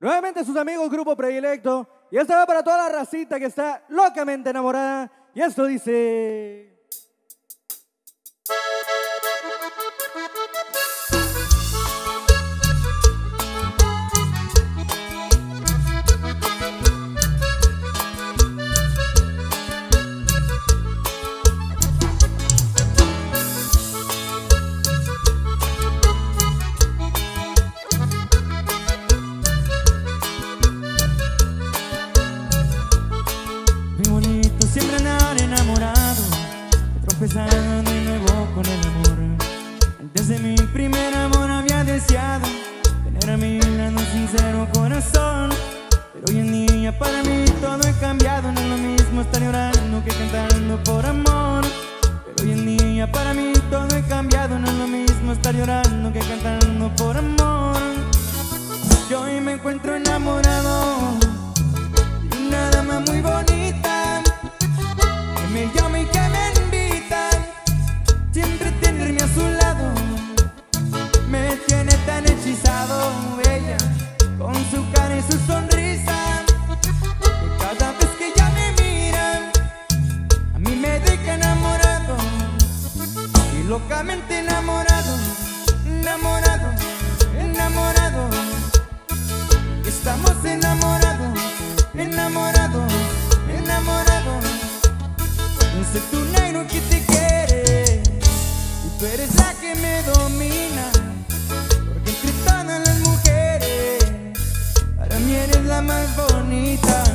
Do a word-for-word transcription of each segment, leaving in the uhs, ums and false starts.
Nuevamente sus amigos Grupo Predilecto. Y esto va para toda la racita que está locamente enamorada. Y esto dice... Siempre andar enamorado, tropezando de nuevo con el amor. Antes de mi primer amor había deseado tener a mi lado un sincero corazón. Pero hoy en día para mí todo ha cambiado. No es lo mismo estar llorando que cantando por amor. Pero hoy en día para mí todo ha cambiado. No es lo mismo estar llorando que cantando por amor. Yo hoy me encuentro enamorado de una dama muy bonita, me llama y que me invita siempre tenerme a su lado. Me tiene tan hechizado ella, con su cara y su sonrisa, que cada vez que ella me mira a mí me deja enamorado. Y locamente enamorado, enamorado, enamorado. Y estamos enamorados, enamorados, enamorados. No soy tu negro que te quiere, y tú eres la que me domina. Porque entre todas las mujeres, para mí eres la más bonita.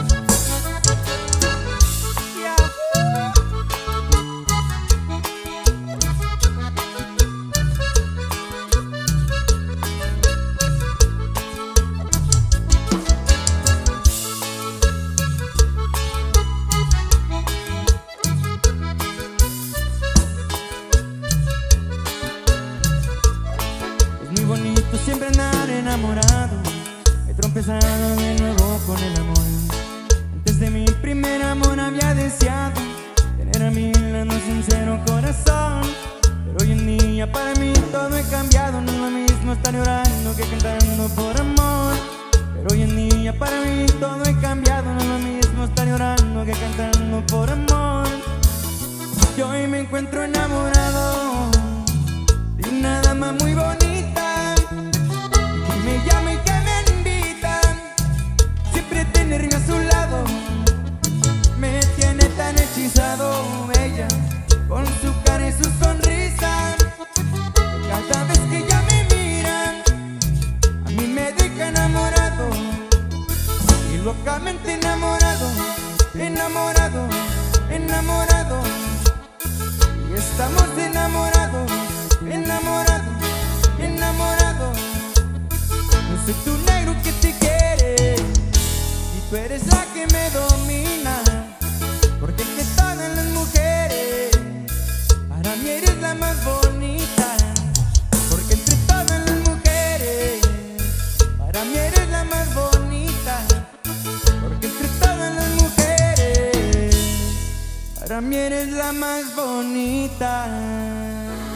Bonito siempre andar enamorado, he tropezado de nuevo con el amor. Antes de mi primer amor había deseado tener a mi lado un sincero corazón. Pero hoy en día para mí todo ha cambiado. No es lo mismo estar llorando que cantando por amor. Pero hoy en día para mí todo ha cambiado. No es lo mismo estar llorando que cantando por amor. Yo hoy me encuentro enamorado de una dama muy bonita, me llama y que me invita siempre tenerme a su lado. Me tiene tan hechizado ella, con su cara y su sonrisa, cada vez que ella me mira a mí me deja enamorado. Y locamente enamorado, enamorado, enamorado. Y estamos enamorados, enamorados, enamorados. No soy tu negro que te quiere, y tú eres la que me domina. Porque entre todas las mujeres, para mí eres la más bonita. Porque entre todas las mujeres, para mí eres la más bonita. Porque entre todas las mujeres, para mí eres la más bonita.